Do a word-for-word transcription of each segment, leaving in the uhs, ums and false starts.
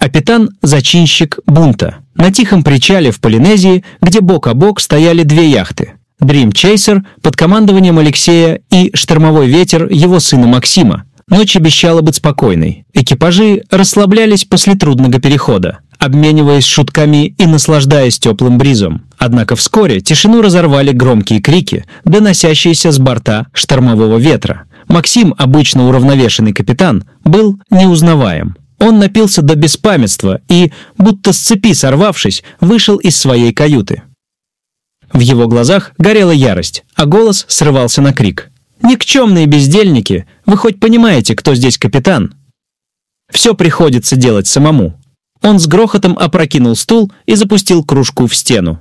Капитан – зачинщик бунта. На тихом причале в Полинезии, где бок о бок стояли две яхты – Dream Chaser под командованием Алексея и Штормовой ветер его сына Максима. Ночь обещала быть спокойной. Экипажи расслаблялись после трудного перехода, обмениваясь шутками и наслаждаясь теплым бризом. Однако вскоре тишину разорвали громкие крики, доносящиеся с борта Штормового ветра. Максим, обычно уравновешенный капитан, был неузнаваем. Он напился до беспамятства и, будто с цепи сорвавшись, вышел из своей каюты. В его глазах горела ярость, а голос срывался на крик. «Никчемные бездельники! Вы хоть понимаете, кто здесь капитан? Все приходится делать самому». Он с грохотом опрокинул стул и запустил кружку в стену.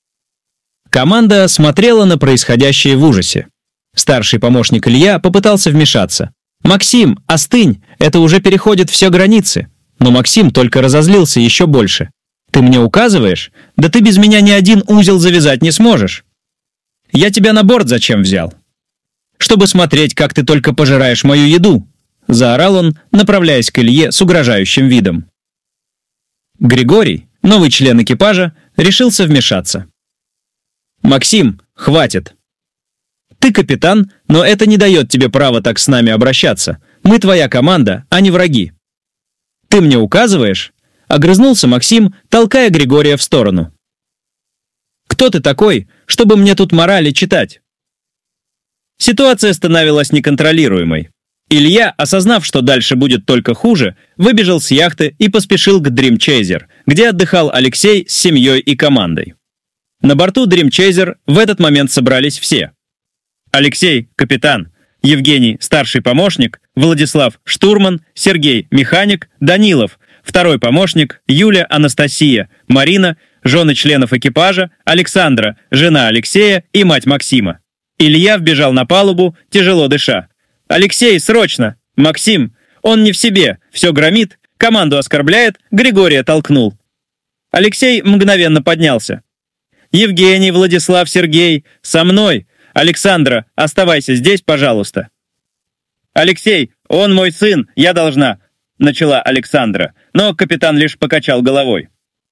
Команда смотрела на происходящее в ужасе. Старший помощник Илья попытался вмешаться. «Максим, остынь! Это уже переходит все границы!» Но Максим только разозлился еще больше. «Ты мне указываешь? Да ты без меня ни один узел завязать не сможешь! Я тебя на борт зачем взял? Чтобы смотреть, как ты только пожираешь мою еду!» Заорал он, направляясь к Илье с угрожающим видом. Григорий, новый член экипажа, решился вмешаться. «Максим, хватит! Ты капитан, но это не дает тебе права так с нами обращаться. Мы твоя команда, а не враги». «Ты мне указываешь?» — огрызнулся Максим, толкая Григория в сторону. «Кто ты такой, чтобы мне тут морали читать?» Ситуация становилась неконтролируемой. Илья, осознав, что дальше будет только хуже, выбежал с яхты и поспешил к Dream Chaser, где отдыхал Алексей с семьей и командой. На борту Dream Chaser в этот момент собрались все. Алексей – капитан, Евгений – старший помощник, Владислав – штурман, Сергей – механик, Данилов – второй помощник, Юля – Анастасия, Марина – жены членов экипажа, Александра – жена Алексея и мать Максима. Илья вбежал на палубу, тяжело дыша. «Алексей, срочно! Максим! Он не в себе, все громит, команду оскорбляет, Григория толкнул». Алексей мгновенно поднялся. «Евгений, Владислав, Сергей, со мной! Александра, оставайся здесь, пожалуйста». «Алексей, он мой сын, я должна», — начала Александра, но капитан лишь покачал головой.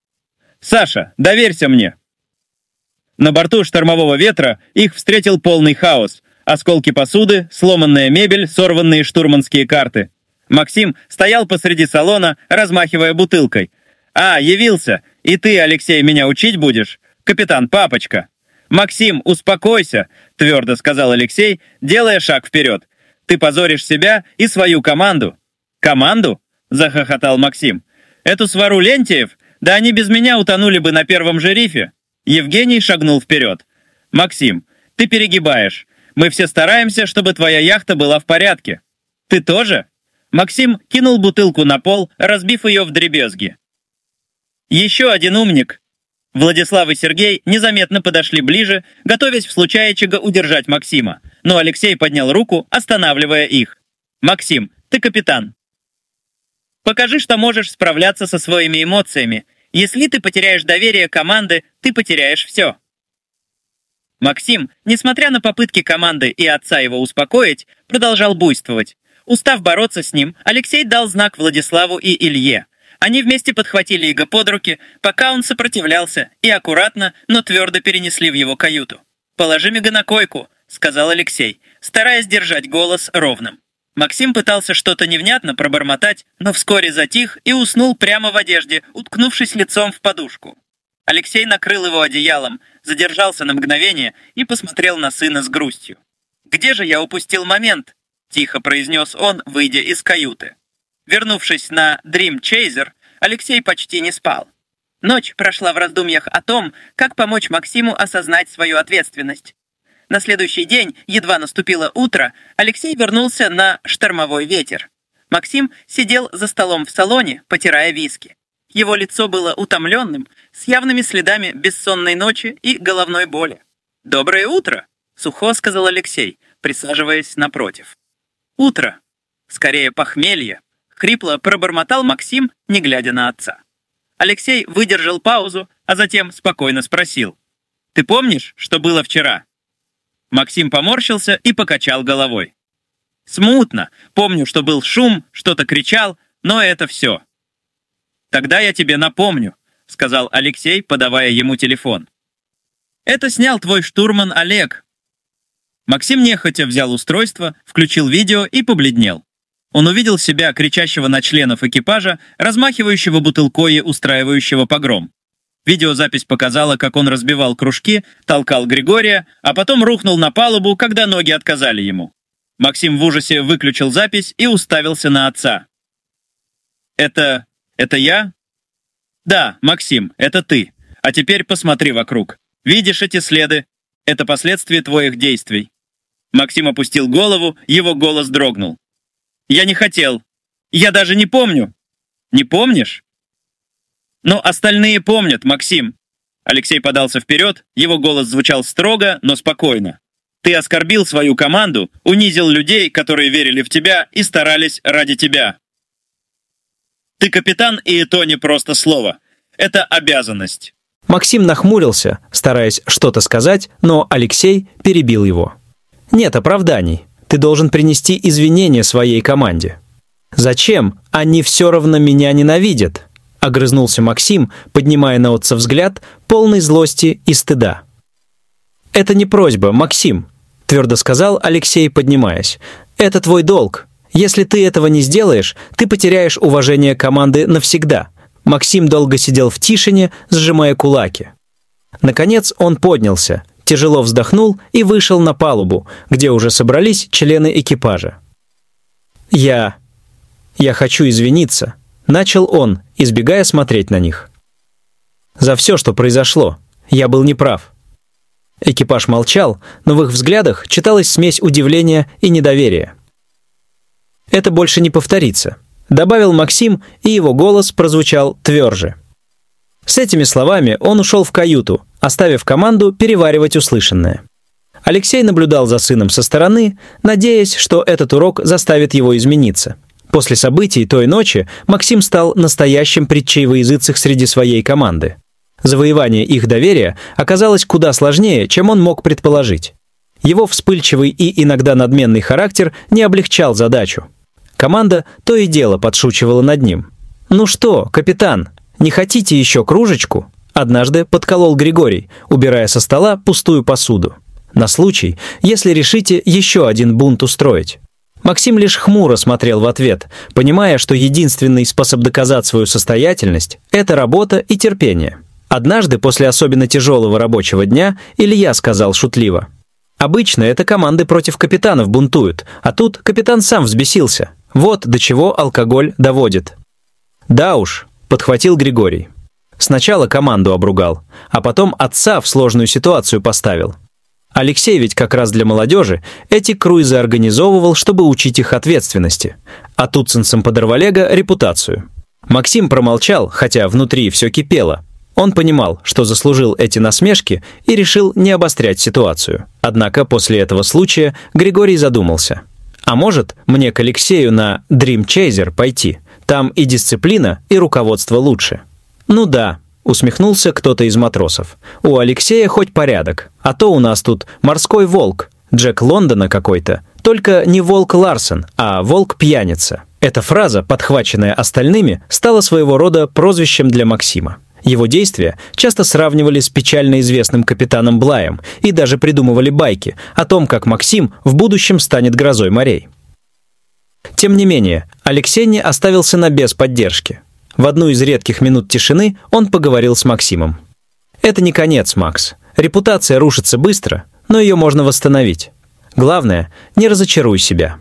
«Саша, доверься мне». На борту Штормового ветра их встретил полный хаос. Осколки посуды, сломанная мебель, сорванные штурманские карты. Максим стоял посреди салона, размахивая бутылкой. «А, явился! И ты, Алексей, меня учить будешь? Капитан Папочка!» «Максим, успокойся!» — твердо сказал Алексей, делая шаг вперед. «Ты позоришь себя и свою команду». «Команду?» — захохотал Максим. «Эту свару Лентьев? Да они без меня утонули бы на первом же рифе». Евгений шагнул вперед. «Максим, ты перегибаешь. Мы все стараемся, чтобы твоя яхта была в порядке. Ты тоже?» Максим кинул бутылку на пол, разбив ее вдребезги. «Еще один умник». Владислав и Сергей незаметно подошли ближе, готовясь в случае чего удержать Максима, но Алексей поднял руку, останавливая их. «Максим, ты капитан. Покажи, что можешь справляться со своими эмоциями. Если ты потеряешь доверие команды, ты потеряешь все». Максим, несмотря на попытки команды и отца его успокоить, продолжал буйствовать. Устав бороться с ним, Алексей дал знак Владиславу и Илье. Они вместе подхватили Иго под руки, пока он сопротивлялся, и аккуратно, но твердо перенесли в его каюту. «Положи Мига на койку», — сказал Алексей, стараясь держать голос ровным. Максим пытался что-то невнятно пробормотать, но вскоре затих и уснул прямо в одежде, уткнувшись лицом в подушку. Алексей накрыл его одеялом, задержался на мгновение и посмотрел на сына с грустью. «Где же я упустил момент?» — тихо произнес он, выйдя из каюты. Вернувшись на Dream Chaser, Алексей почти не спал. Ночь прошла в раздумьях о том, как помочь Максиму осознать свою ответственность. На следующий день, едва наступило утро, Алексей вернулся на Штормовой ветер. Максим сидел за столом в салоне, потирая виски. Его лицо было утомленным, с явными следами бессонной ночи и головной боли. «Доброе утро!» — сухо сказал Алексей, присаживаясь напротив. «Утро! Скорее похмелье!» — хрипло пробормотал Максим, не глядя на отца. Алексей выдержал паузу, а затем спокойно спросил. «Ты помнишь, что было вчера?» Максим поморщился и покачал головой. «Смутно. Помню, что был шум, что-то кричал, но это все». «Тогда я тебе напомню», — сказал Алексей, подавая ему телефон. «Это снял твой штурман Олег». Максим нехотя взял устройство, включил видео и побледнел. Он увидел себя, кричащего на членов экипажа, размахивающего бутылкой и устраивающего погром. Видеозапись показала, как он разбивал кружки, толкал Григория, а потом рухнул на палубу, когда ноги отказали ему. Максим в ужасе выключил запись и уставился на отца. «Это... это я?» «Да, Максим, это ты. А теперь посмотри вокруг. Видишь эти следы? Это последствия твоих действий». Максим опустил голову, его голос дрогнул. «Я не хотел. Я даже не помню». «Не помнишь?» «Но остальные помнят, Максим». Алексей подался вперед, его голос звучал строго, но спокойно. «Ты оскорбил свою команду, унизил людей, которые верили в тебя и старались ради тебя. Ты капитан, и это не просто слово. Это обязанность». Максим нахмурился, стараясь что-то сказать, но Алексей перебил его. «Нет оправданий. Ты должен принести извинения своей команде». «Зачем? Они все равно меня ненавидят», — огрызнулся Максим, поднимая на отца взгляд, полный злости и стыда. «Это не просьба, Максим», — твердо сказал Алексей, поднимаясь. «Это твой долг. Если ты этого не сделаешь, ты потеряешь уважение команды навсегда». Максим долго сидел в тишине, сжимая кулаки. Наконец он поднялся, тяжело вздохнул и вышел на палубу, где уже собрались члены экипажа. «Я... я хочу извиниться», — начал он, избегая смотреть на них. «За все, что произошло. Я был неправ». Экипаж молчал, но в их взглядах читалась смесь удивления и недоверия. «Это больше не повторится», — добавил Максим, и его голос прозвучал тверже. С этими словами он ушел в каюту, оставив команду переваривать услышанное. Алексей наблюдал за сыном со стороны, надеясь, что этот урок заставит его измениться. После событий той ночи Максим стал настоящим притчей во языцах среди своей команды. Завоевание их доверия оказалось куда сложнее, чем он мог предположить. Его вспыльчивый и иногда надменный характер не облегчал задачу. Команда то и дело подшучивала над ним. «Ну что, капитан, не хотите еще кружечку?» Однажды подколол Григорий, убирая со стола пустую посуду. На случай, если решите еще один бунт устроить. Максим лишь хмуро смотрел в ответ, понимая, что единственный способ доказать свою состоятельность – это работа и терпение. Однажды, после особенно тяжелого рабочего дня, Илья сказал шутливо: «Обычно это команды против капитанов бунтуют, а тут капитан сам взбесился. Вот до чего алкоголь доводит». «Да уж», — подхватил Григорий. «Сначала команду обругал, а потом отца в сложную ситуацию поставил. Алексей ведь как раз для молодежи эти круизы организовывал, чтобы учить их ответственности, а туцинцам Подорвалега — репутацию». Максим промолчал, хотя внутри все кипело. Он понимал, что заслужил эти насмешки, и решил не обострять ситуацию. Однако после этого случая Григорий задумался. «А может, мне к Алексею на Dream Chaser пойти? Там и дисциплина, и руководство лучше». «Ну да», — усмехнулся кто-то из матросов. «У Алексея хоть порядок, а то у нас тут морской волк, Джек Лондона какой-то. Только не волк Ларсен, а волк-пьяница». Эта фраза, подхваченная остальными, стала своего рода прозвищем для Максима. Его действия часто сравнивали с печально известным капитаном Блаем и даже придумывали байки о том, как Максим в будущем станет грозой морей. Тем не менее, Алексей не оставил сына без поддержки. В одну из редких минут тишины он поговорил с Максимом. «Это не конец, Макс. Репутация рушится быстро, но ее можно восстановить. Главное, не разочаруй себя».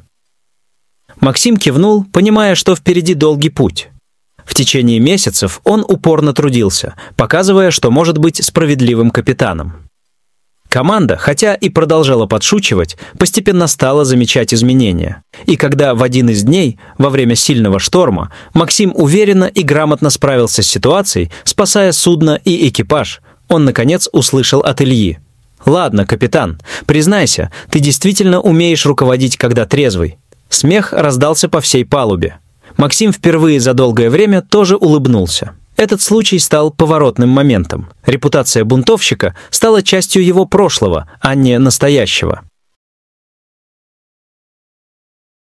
Максим кивнул, понимая, что впереди долгий путь. В течение месяцев он упорно трудился, показывая, что может быть справедливым капитаном. Команда, хотя и продолжала подшучивать, постепенно стала замечать изменения. И когда в один из дней, во время сильного шторма, Максим уверенно и грамотно справился с ситуацией, спасая судно и экипаж, он, наконец, услышал от Ильи: «Ладно, капитан, признайся, ты действительно умеешь руководить, когда трезвый». Смех раздался по всей палубе. Максим впервые за долгое время тоже улыбнулся. Этот случай стал поворотным моментом. Репутация бунтовщика стала частью его прошлого, а не настоящего.